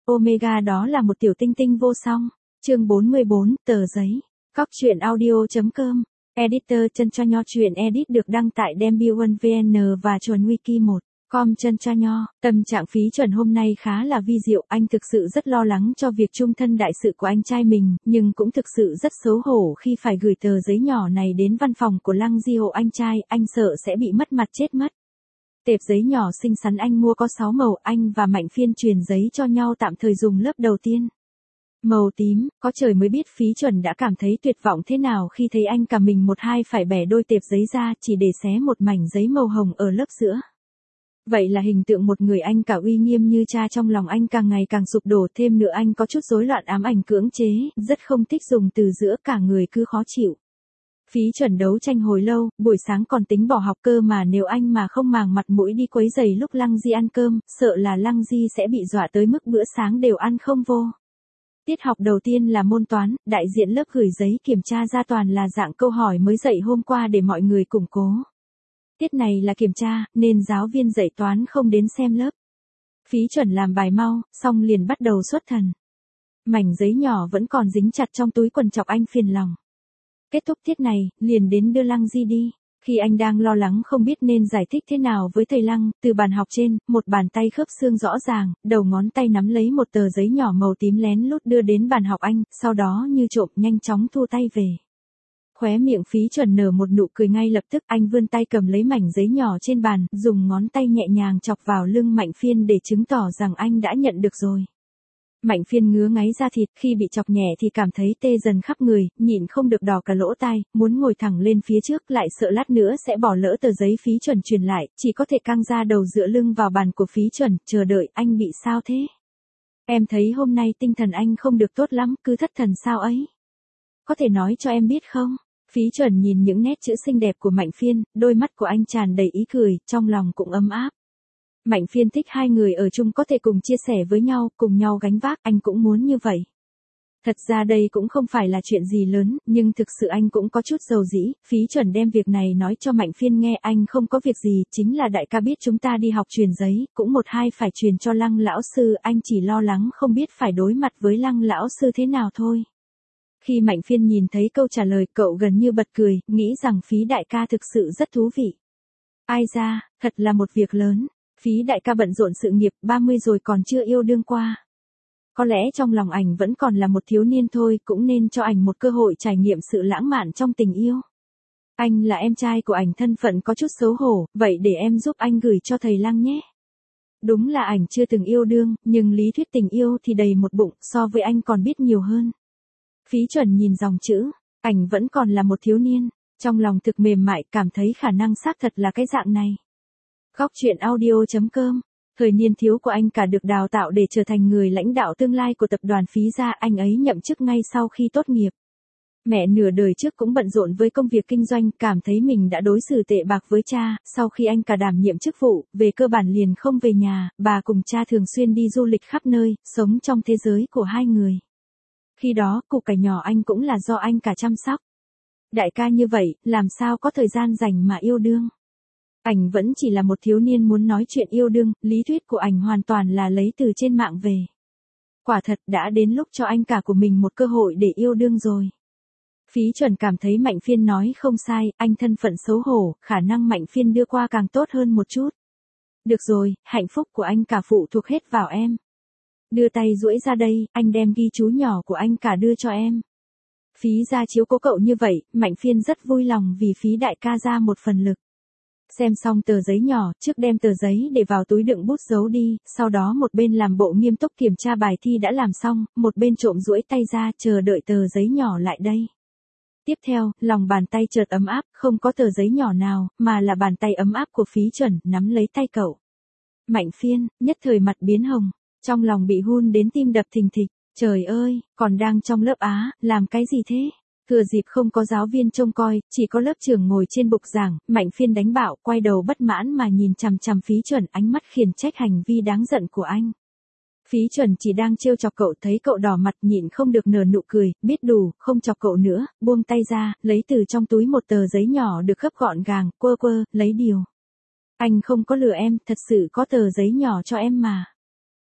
Omega đó là một tiểu tinh tinh vô song. Chương 44, tờ giấy. Cóc truyện audio.com. Editor chân cho nho truyện edit được đăng tại Dembut VN và chuẩn wiki 1. Com chân cho nho. Tâm trạng Phí Chuẩn hôm nay khá là vi diệu, anh thực sự rất lo lắng cho việc chung thân đại sự của anh trai mình, nhưng cũng thực sự rất xấu hổ khi phải gửi tờ giấy nhỏ này đến văn phòng của Lăng Di Hộ anh trai, anh sợ sẽ bị mất mặt chết mất. Tệp giấy nhỏ xinh xắn anh mua có 6 màu, anh và Mạnh Phiên truyền giấy cho nhau tạm thời dùng lớp đầu tiên. Màu tím, có trời mới biết Phí Chuẩn đã cảm thấy tuyệt vọng thế nào khi thấy anh cả mình một hai phải bẻ đôi tệp giấy ra chỉ để xé một mảnh giấy màu hồng ở lớp giữa. Vậy là hình tượng một người anh cả uy nghiêm như cha trong lòng anh càng ngày càng sụp đổ, thêm nữa anh có chút rối loạn ám ảnh cưỡng chế, rất không thích dùng từ giữa, cả người cứ khó chịu. Phí Chuẩn đấu tranh hồi lâu, buổi sáng còn tính bỏ học cơ mà nếu anh mà không màng mặt mũi đi quấy giày lúc Lăng Di ăn cơm, sợ là Lăng Di sẽ bị dọa tới mức bữa sáng đều ăn không vô. Tiết học đầu tiên là môn toán, đại diện lớp gửi giấy kiểm tra ra toàn là dạng câu hỏi mới dạy hôm qua để mọi người củng cố. Tiết này là kiểm tra, nên giáo viên dạy toán không đến xem lớp. Phí Chuẩn làm bài mau, xong liền bắt đầu xuất thần. Mảnh giấy nhỏ vẫn còn dính chặt trong túi quần chọc anh phiền lòng. Kết thúc tiết này, liền đến đưa Lăng Di đi. Khi anh đang lo lắng không biết nên giải thích thế nào với thầy Lăng, từ bàn học trên, một bàn tay khớp xương rõ ràng, đầu ngón tay nắm lấy một tờ giấy nhỏ màu tím lén lút đưa đến bàn học anh, sau đó như trộm nhanh chóng thu tay về. Khóe miệng Phí Chuẩn nở một nụ cười ngay lập tức, anh vươn tay cầm lấy mảnh giấy nhỏ trên bàn, dùng ngón tay nhẹ nhàng chọc vào lưng Mạnh Phiên để chứng tỏ rằng anh đã nhận được rồi. Mạnh Phiên ngứa ngáy da thịt, khi bị chọc nhẹ thì cảm thấy tê dần khắp người, nhịn không được đỏ cả lỗ tai, muốn ngồi thẳng lên phía trước, lại sợ lát nữa sẽ bỏ lỡ tờ giấy Phí Chuẩn truyền lại, chỉ có thể căng ra đầu dựa lưng vào bàn của Phí Chuẩn, chờ đợi. Anh bị sao thế? Em thấy hôm nay tinh thần anh không được tốt lắm, cứ thất thần sao ấy? Có thể nói cho em biết không? Phí Chuẩn nhìn những nét chữ xinh đẹp của Mạnh Phiên, đôi mắt của anh tràn đầy ý cười, trong lòng cũng ấm áp. Mạnh Phiên thích hai người ở chung có thể cùng chia sẻ với nhau, cùng nhau gánh vác, anh cũng muốn như vậy. Thật ra đây cũng không phải là chuyện gì lớn, nhưng thực sự anh cũng có chút dầu dĩ. Phí Chuẩn đem việc này nói cho Mạnh Phiên nghe, anh không có việc gì, chính là đại ca biết chúng ta đi học truyền giấy, cũng một hai phải truyền cho Lăng lão sư, anh chỉ lo lắng không biết phải đối mặt với Lăng lão sư thế nào thôi. Khi Mạnh Phiên nhìn thấy câu trả lời, cậu gần như bật cười, nghĩ rằng Phí đại ca thực sự rất thú vị. Ai ra, thật là một việc lớn. Phí đại ca bận rộn sự nghiệp, 30 rồi còn chưa yêu đương qua. Có lẽ trong lòng ảnh vẫn còn là một thiếu niên thôi, cũng nên cho ảnh một cơ hội trải nghiệm sự lãng mạn trong tình yêu. Anh là em trai của ảnh, thân phận có chút xấu hổ, vậy để em giúp anh gửi cho thầy Lăng nhé. Đúng là ảnh chưa từng yêu đương, nhưng lý thuyết tình yêu thì đầy một bụng, so với anh còn biết nhiều hơn. Phí Chuẩn nhìn dòng chữ, ảnh vẫn còn là một thiếu niên, trong lòng thực mềm mại, cảm thấy khả năng xác thật là cái dạng này. Cóc truyện audio.com. Thời niên thiếu của anh cả được đào tạo để trở thành người lãnh đạo tương lai của tập đoàn Phí gia, anh ấy nhậm chức ngay sau khi tốt nghiệp. Mẹ nửa đời trước cũng bận rộn với công việc kinh doanh, cảm thấy mình đã đối xử tệ bạc với cha, sau khi anh cả đảm nhiệm chức vụ, về cơ bản liền không về nhà, bà cùng cha thường xuyên đi du lịch khắp nơi, sống trong thế giới của hai người. Khi đó, củ cải nhỏ anh cũng là do anh cả chăm sóc. Đại ca như vậy, làm sao có thời gian rảnh mà yêu đương? Ảnh vẫn chỉ là một thiếu niên muốn nói chuyện yêu đương, lý thuyết của ảnh hoàn toàn là lấy từ trên mạng về. Quả thật đã đến lúc cho anh cả của mình một cơ hội để yêu đương rồi. Phí Chuẩn cảm thấy Mạnh Phiên nói không sai, anh thân phận xấu hổ, khả năng Mạnh Phiên đưa qua càng tốt hơn một chút. Được rồi, hạnh phúc của anh cả phụ thuộc hết vào em. Đưa tay duỗi ra đây, anh đem ghi chú nhỏ của anh cả đưa cho em. Phí gia chiếu cố cậu như vậy, Mạnh Phiên rất vui lòng vì Phí đại ca ra một phần lực. Xem xong tờ giấy nhỏ, trước đem tờ giấy để vào túi đựng bút giấu đi, sau đó một bên làm bộ nghiêm túc kiểm tra bài thi đã làm xong, một bên trộm duỗi tay ra chờ đợi tờ giấy nhỏ lại đây. Tiếp theo, lòng bàn tay chợt ấm áp, không có tờ giấy nhỏ nào, mà là bàn tay ấm áp của Phí Chuẩn, nắm lấy tay cậu. Mạnh Phiên, nhất thời mặt biến hồng, trong lòng bị hun đến tim đập thình thịch, trời ơi, còn đang trong lớp á, làm cái gì thế? Thừa dịp không có giáo viên trông coi, chỉ có lớp trưởng ngồi trên bục giảng, Mạnh Phiên đánh bạo, quay đầu bất mãn mà nhìn chằm chằm Phí Chuẩn, ánh mắt khiển trách hành vi đáng giận của anh. Phí Chuẩn chỉ đang trêu chọc cậu, thấy cậu đỏ mặt nhịn không được nở nụ cười, biết đủ, không chọc cậu nữa, buông tay ra, lấy từ trong túi một tờ giấy nhỏ được gấp gọn gàng, quơ quơ, lấy điều. Anh không có lừa em, thật sự có tờ giấy nhỏ cho em mà.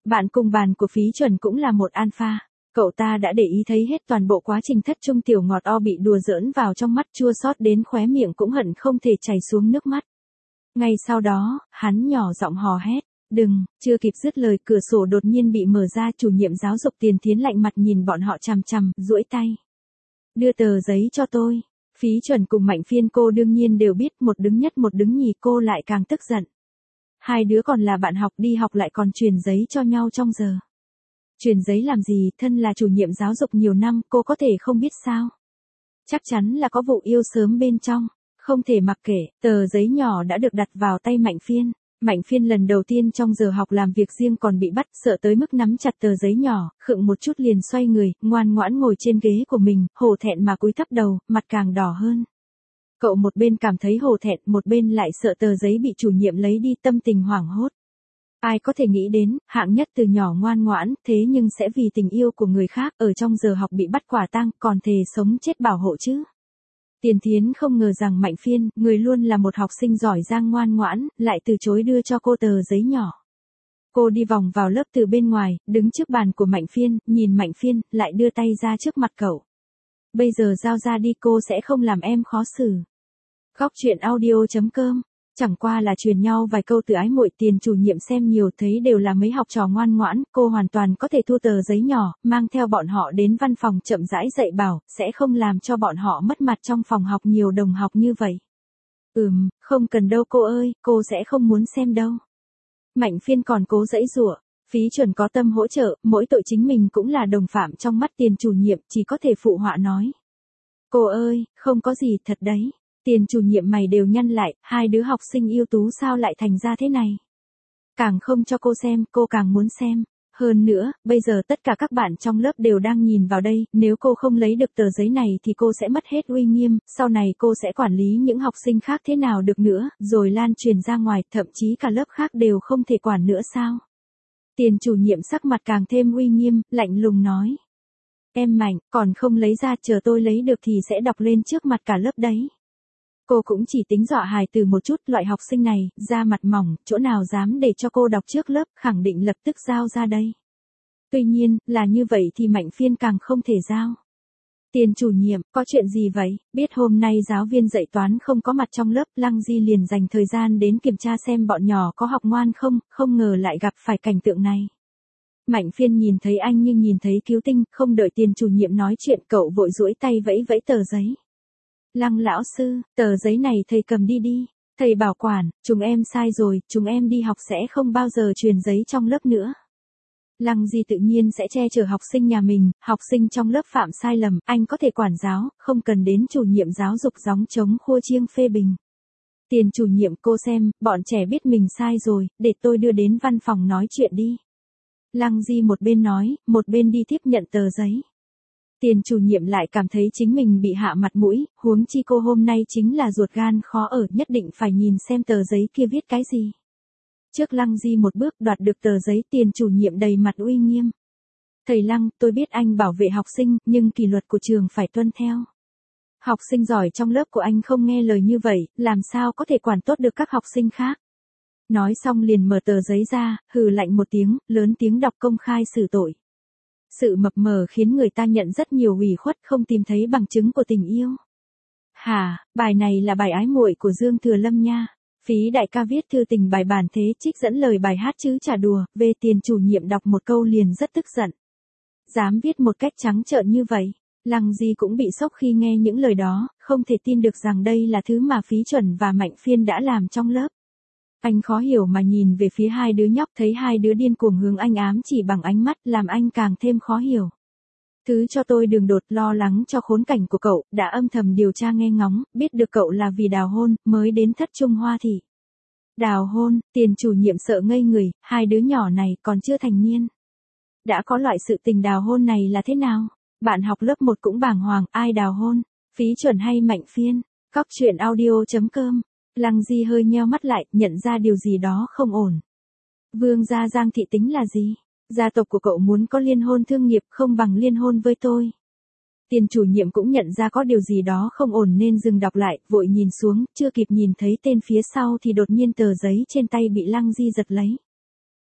Bạn cùng bàn của Phí Chuẩn cũng là một alpha. Cậu ta đã để ý thấy hết toàn bộ quá trình thất trung tiểu ngọt o bị đùa giỡn vào trong mắt, chua xót đến khóe miệng cũng hận không thể chảy xuống nước mắt. Ngay sau đó, hắn nhỏ giọng hò hét. Đừng, chưa kịp dứt lời cửa sổ đột nhiên bị mở ra, chủ nhiệm giáo dục Tiền Thiến lạnh mặt nhìn bọn họ chằm chằm, duỗi tay. Đưa tờ giấy cho tôi. Phí Chuẩn cùng Mạnh Phiên cô đương nhiên đều biết, một đứng nhất một đứng nhì, cô lại càng tức giận. Hai đứa còn là bạn học, đi học lại còn truyền giấy cho nhau trong giờ. Truyền giấy làm gì, thân là chủ nhiệm giáo dục nhiều năm, cô có thể không biết sao? Chắc chắn là có vụ yêu sớm bên trong, không thể mặc kệ. Tờ giấy nhỏ đã được đặt vào tay Mạnh Phiên. Mạnh Phiên lần đầu tiên trong giờ học làm việc riêng còn bị bắt, sợ tới mức nắm chặt tờ giấy nhỏ, khựng một chút liền xoay người, ngoan ngoãn ngồi trên ghế của mình, hổ thẹn mà cúi thấp đầu, mặt càng đỏ hơn. Cậu một bên cảm thấy hổ thẹn, một bên lại sợ tờ giấy bị chủ nhiệm lấy đi, tâm tình hoảng hốt. Ai có thể nghĩ đến, hạng nhất từ nhỏ ngoan ngoãn, thế nhưng sẽ vì tình yêu của người khác, ở trong giờ học bị bắt quả tang, còn thề sống chết bảo hộ chứ. Tiền Thiến không ngờ rằng Mạnh Phiên, người luôn là một học sinh giỏi giang ngoan ngoãn, lại từ chối đưa cho cô tờ giấy nhỏ. Cô đi vòng vào lớp từ bên ngoài, đứng trước bàn của Mạnh Phiên, nhìn Mạnh Phiên, lại đưa tay ra trước mặt cậu. Bây giờ giao ra đi, cô sẽ không làm em khó xử. Góc truyện audio.com. Chẳng qua là truyền nhau vài câu từ ái muội. Tiền chủ nhiệm xem nhiều thấy đều là mấy học trò ngoan ngoãn, cô hoàn toàn có thể thu tờ giấy nhỏ, mang theo bọn họ đến văn phòng chậm rãi dạy bảo, sẽ không làm cho bọn họ mất mặt trong phòng học nhiều đồng học như vậy. Không cần đâu cô ơi, cô sẽ không muốn xem đâu. Mạnh Phiên còn cố giãy giụa. Phí Chuẩn có tâm hỗ trợ, mỗi tội chính mình cũng là đồng phạm trong mắt tiền chủ nhiệm, chỉ có thể phụ họa nói. Cô ơi, không có gì thật đấy. Tiền chủ nhiệm mày đều nhăn lại, hai đứa học sinh ưu tú sao lại thành ra thế này. Càng không cho cô xem, cô càng muốn xem. Hơn nữa, bây giờ tất cả các bạn trong lớp đều đang nhìn vào đây, nếu cô không lấy được tờ giấy này thì cô sẽ mất hết uy nghiêm, sau này cô sẽ quản lý những học sinh khác thế nào được nữa, rồi lan truyền ra ngoài, thậm chí cả lớp khác đều không thể quản nữa sao. Tiền chủ nhiệm sắc mặt càng thêm uy nghiêm, lạnh lùng nói. Em Mạnh, còn không lấy ra, chờ tôi lấy được thì sẽ đọc lên trước mặt cả lớp đấy. Cô cũng chỉ tính dọa hài từ một chút, loại học sinh này, da mặt mỏng, chỗ nào dám để cho cô đọc trước lớp, khẳng định lập tức giao ra đây. Tuy nhiên, là như vậy thì Mạnh Phiên càng không thể giao. Tiền chủ nhiệm, có chuyện gì vậy? Biết hôm nay giáo viên dạy toán không có mặt trong lớp, Lăng Di liền dành thời gian đến kiểm tra xem bọn nhỏ có học ngoan không, không ngờ lại gặp phải cảnh tượng này. Mạnh Phiên nhìn thấy anh như nhìn thấy cứu tinh, không đợi tiền chủ nhiệm nói chuyện, cậu vội duỗi tay vẫy vẫy tờ giấy. Lăng lão sư, tờ giấy này thầy cầm đi đi. Thầy bảo quản, chúng em sai rồi, chúng em đi học sẽ không bao giờ truyền giấy trong lớp nữa. Lăng Di tự nhiên sẽ che chở học sinh nhà mình, học sinh trong lớp phạm sai lầm, anh có thể quản giáo, không cần đến chủ nhiệm giáo dục gióng trống khua chiêng phê bình. Tiền chủ nhiệm, cô xem, bọn trẻ biết mình sai rồi, để tôi đưa đến văn phòng nói chuyện đi. Lăng Di một bên nói, một bên đi tiếp nhận tờ giấy. Tiền chủ nhiệm lại cảm thấy chính mình bị hạ mặt mũi, huống chi cô hôm nay chính là ruột gan khó ở, nhất định phải nhìn xem tờ giấy kia viết cái gì. Trước Lăng Di một bước đoạt được tờ giấy, tiền chủ nhiệm đầy mặt uy nghiêm. Thầy Lăng, tôi biết anh bảo vệ học sinh, nhưng kỷ luật của trường phải tuân theo. Học sinh giỏi trong lớp của anh không nghe lời như vậy, làm sao có thể quản tốt được các học sinh khác. Nói xong liền mở tờ giấy ra, hừ lạnh một tiếng, lớn tiếng đọc công khai xử tội. Sự mập mờ khiến người ta nhận rất nhiều ủy khuất, không tìm thấy bằng chứng của tình yêu. Hả, bài này là bài ái muội của Dương Thừa Lâm nha. Phí đại ca viết thư tình bài bản thế trích dẫn lời bài hát chứ chả đùa, về tiền chủ nhiệm đọc một câu liền rất tức giận. Dám viết một cách trắng trợn như vậy. Lăng Di cũng bị sốc khi nghe những lời đó, không thể tin được rằng đây là thứ mà Phí Chuẩn và Mạnh Phiên đã làm trong lớp. Anh khó hiểu mà nhìn về phía hai đứa nhóc, thấy hai đứa điên cuồng hướng anh ám chỉ bằng ánh mắt, làm anh càng thêm khó hiểu. Thứ cho tôi đường đột, lo lắng cho khốn cảnh của cậu, đã âm thầm điều tra nghe ngóng, biết được cậu là vì đào hôn, mới đến thất trung Hoa Thị. Đào hôn, tiền chủ nhiệm sợ ngây người, hai đứa nhỏ này còn chưa thành niên. Đã có loại sự tình đào hôn này là thế nào? Bạn học lớp 1 cũng bàng hoàng, ai đào hôn? Phí Chuẩn hay Mạnh Phiên? Góc truyện audio.com. Lăng Di hơi nheo mắt lại, nhận ra điều gì đó không ổn. Vương gia Giang Thị tính là gì? Gia tộc của cậu muốn có liên hôn thương nghiệp, không bằng liên hôn với tôi. Tiền chủ nhiệm cũng nhận ra có điều gì đó không ổn nên dừng đọc lại, vội nhìn xuống, chưa kịp nhìn thấy tên phía sau thì đột nhiên tờ giấy trên tay bị Lăng Di giật lấy.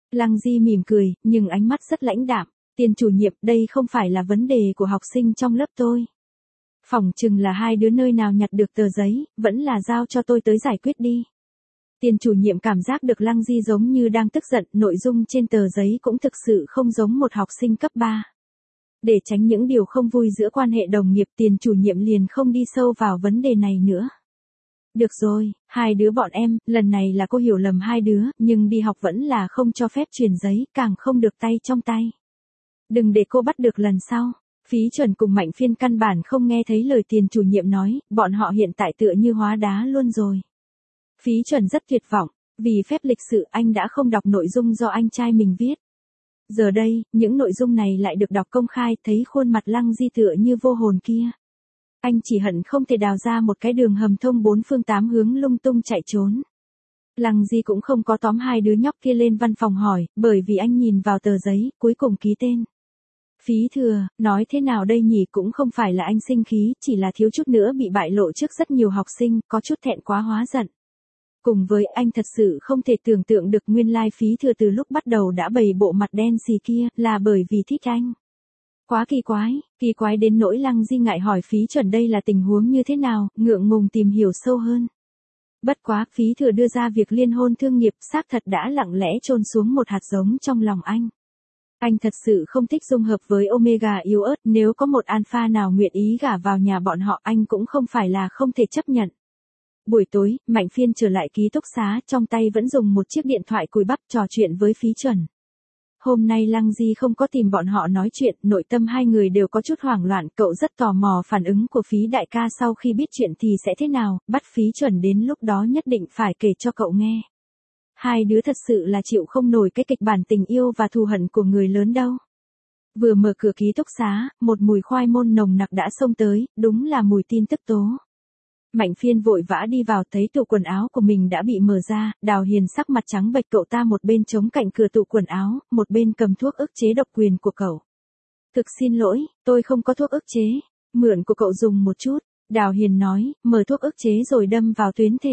Lăng Di mỉm cười, nhưng ánh mắt rất lãnh đạm. Tiền chủ nhiệm, đây không phải là vấn đề của học sinh trong lớp tôi. Phỏng chừng là hai đứa nơi nào nhặt được tờ giấy, vẫn là giao cho tôi tới giải quyết đi. Tiền chủ nhiệm cảm giác được Lăng Di giống như đang tức giận, nội dung trên tờ giấy cũng thực sự không giống một học sinh cấp 3. Để tránh những điều không vui giữa quan hệ đồng nghiệp, tiền chủ nhiệm liền không đi sâu vào vấn đề này nữa. Được rồi, hai đứa bọn em, lần này là cô hiểu lầm hai đứa, nhưng đi học vẫn là không cho phép truyền giấy, càng không được tay trong tay. Đừng để cô bắt được lần sau. Phí Chuẩn cùng Mạnh Phiên căn bản không nghe thấy lời tiền chủ nhiệm nói, bọn họ hiện tại tựa như hóa đá luôn rồi. Phí Chuẩn rất tuyệt vọng, vì phép lịch sự anh đã không đọc nội dung do anh trai mình viết. Giờ đây, những nội dung này lại được đọc công khai, thấy khuôn mặt Lăng Di tựa như vô hồn kia. Anh chỉ hận không thể đào ra một cái đường hầm thông 4 phương 8 hướng lung tung chạy trốn. Lăng Di cũng không có tóm hai đứa nhóc kia lên văn phòng hỏi, bởi vì anh nhìn vào tờ giấy, cuối cùng ký tên. Phí Thừa, nói thế nào đây nhỉ, cũng không phải là anh sinh khí, chỉ là thiếu chút nữa bị bại lộ trước rất nhiều học sinh, có chút thẹn quá hóa giận. Cùng với anh thật sự không thể tưởng tượng được nguyên lai Phí Thừa từ lúc bắt đầu đã bày bộ mặt đen xì kia, là bởi vì thích anh. Quá kỳ quái đến nỗi Lăng Di ngại hỏi Phí Chuẩn đây là tình huống như thế nào, ngượng ngùng tìm hiểu sâu hơn. Bất quá, Phí Thừa đưa ra việc liên hôn thương nghiệp, xác thật đã lặng lẽ chôn xuống một hạt giống trong lòng anh. Anh thật sự không thích dung hợp với Omega yếu ớt, nếu có một alpha nào nguyện ý gả vào nhà bọn họ anh cũng không phải là không thể chấp nhận. Buổi tối, Mạnh Phiên trở lại ký túc xá, trong tay vẫn dùng một chiếc điện thoại cùi bắp trò chuyện với Phí Chuẩn. Hôm nay Lăng Di không có tìm bọn họ nói chuyện, nội tâm hai người đều có chút hoảng loạn, cậu rất tò mò phản ứng của Phí đại ca sau khi biết chuyện thì sẽ thế nào, bắt Phí Chuẩn đến lúc đó nhất định phải kể cho cậu nghe. Hai đứa thật sự là chịu không nổi cái kịch bản tình yêu và thù hận của người lớn đâu. Vừa mở cửa ký túc xá, một mùi khoai môn nồng nặc đã xông tới, đúng là mùi tin tức tố. Mạnh Phiên vội vã đi vào, thấy tủ quần áo của mình đã bị mở ra, Đào Hiền sắc mặt trắng bệch, cậu ta một bên chống cạnh cửa tủ quần áo, một bên cầm thuốc ức chế độc quyền của cậu. Thực xin lỗi, tôi không có thuốc ức chế, mượn của cậu dùng một chút, Đào Hiền nói, mở thuốc ức chế rồi đâm vào tuyến thể.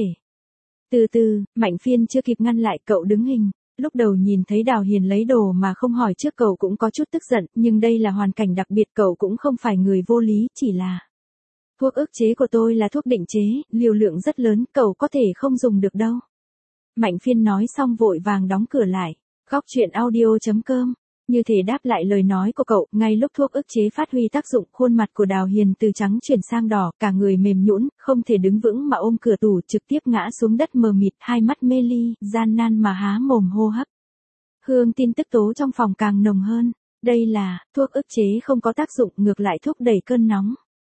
Từ từ, Mạnh Phiên chưa kịp ngăn lại, cậu đứng hình. Lúc đầu nhìn thấy Đào Hiền lấy đồ mà không hỏi trước cậu cũng có chút tức giận, nhưng đây là hoàn cảnh đặc biệt, cậu cũng không phải người vô lý, chỉ là thuốc ức chế của tôi là thuốc định chế, liều lượng rất lớn, cậu có thể không dùng được đâu. Mạnh Phiên nói xong vội vàng đóng cửa lại. Góc truyện audio.com. Như thể đáp lại lời nói của cậu, ngay lúc thuốc ức chế phát huy tác dụng, khuôn mặt của Đào Hiền từ trắng chuyển sang đỏ, cả người mềm nhũn, không thể đứng vững mà ôm cửa tủ, trực tiếp ngã xuống đất mờ mịt, hai mắt mê ly, gian nan mà há mồm hô hấp. Hương tin tức tố trong phòng càng nồng hơn. Đây là, thuốc ức chế không có tác dụng, ngược lại thúc đẩy cơn nóng.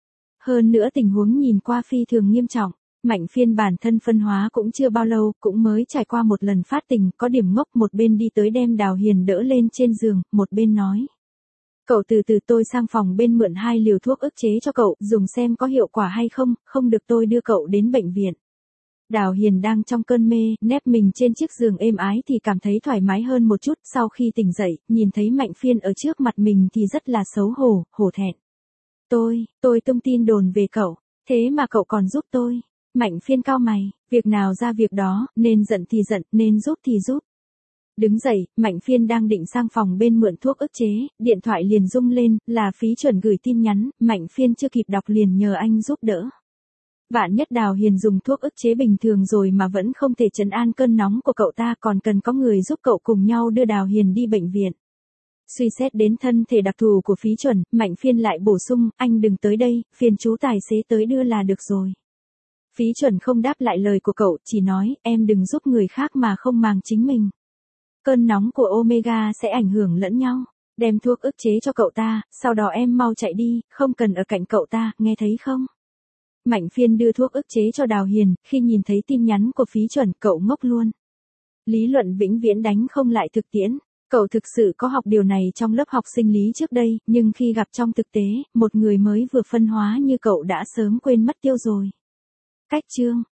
Hơn nữa tình huống nhìn qua phi thường nghiêm trọng. Mạnh Phiên bản thân phân hóa cũng chưa bao lâu, cũng mới trải qua một lần phát tình, có điểm ngốc, một bên đi tới đem Đào Hiền đỡ lên trên giường, một bên nói. Cậu từ từ, tôi sang phòng bên mượn 2 liều thuốc ức chế cho cậu, dùng xem có hiệu quả hay không, không được tôi đưa cậu đến bệnh viện. Đào Hiền đang trong cơn mê, nép mình trên chiếc giường êm ái thì cảm thấy thoải mái hơn một chút, sau khi tỉnh dậy, nhìn thấy Mạnh Phiên ở trước mặt mình thì rất là xấu hổ, hổ thẹn. Tôi tung tin đồn về cậu, thế mà cậu còn giúp tôi. Mạnh Phiên cau mày, việc nào ra việc đó, nên giận thì giận, nên giúp thì giúp. Đứng dậy, Mạnh Phiên đang định sang phòng bên mượn thuốc ức chế, điện thoại liền rung lên, là Phí Chuẩn gửi tin nhắn, Mạnh Phiên chưa kịp đọc liền nhờ anh giúp đỡ. Vạn nhất Đào Hiền dùng thuốc ức chế bình thường rồi mà vẫn không thể trấn an cơn nóng của cậu ta, còn cần có người giúp cậu cùng nhau đưa Đào Hiền đi bệnh viện. Suy xét đến thân thể đặc thù của Phí Chuẩn, Mạnh Phiên lại bổ sung, anh đừng tới đây, phiền chú tài xế tới đưa là được rồi. Phí Chuẩn không đáp lại lời của cậu, chỉ nói, em đừng giúp người khác mà không màng chính mình. Cơn nóng của Omega sẽ ảnh hưởng lẫn nhau. Đem thuốc ức chế cho cậu ta, sau đó em mau chạy đi, không cần ở cạnh cậu ta, nghe thấy không? Mạnh Phiên đưa thuốc ức chế cho Đào Hiền, khi nhìn thấy tin nhắn của Phí Chuẩn, cậu ngốc luôn. Lý luận vĩnh viễn đánh không lại thực tiễn. Cậu thực sự có học điều này trong lớp học sinh lý trước đây, nhưng khi gặp trong thực tế, một người mới vừa phân hóa như cậu đã sớm quên mất tiêu rồi. Cách chương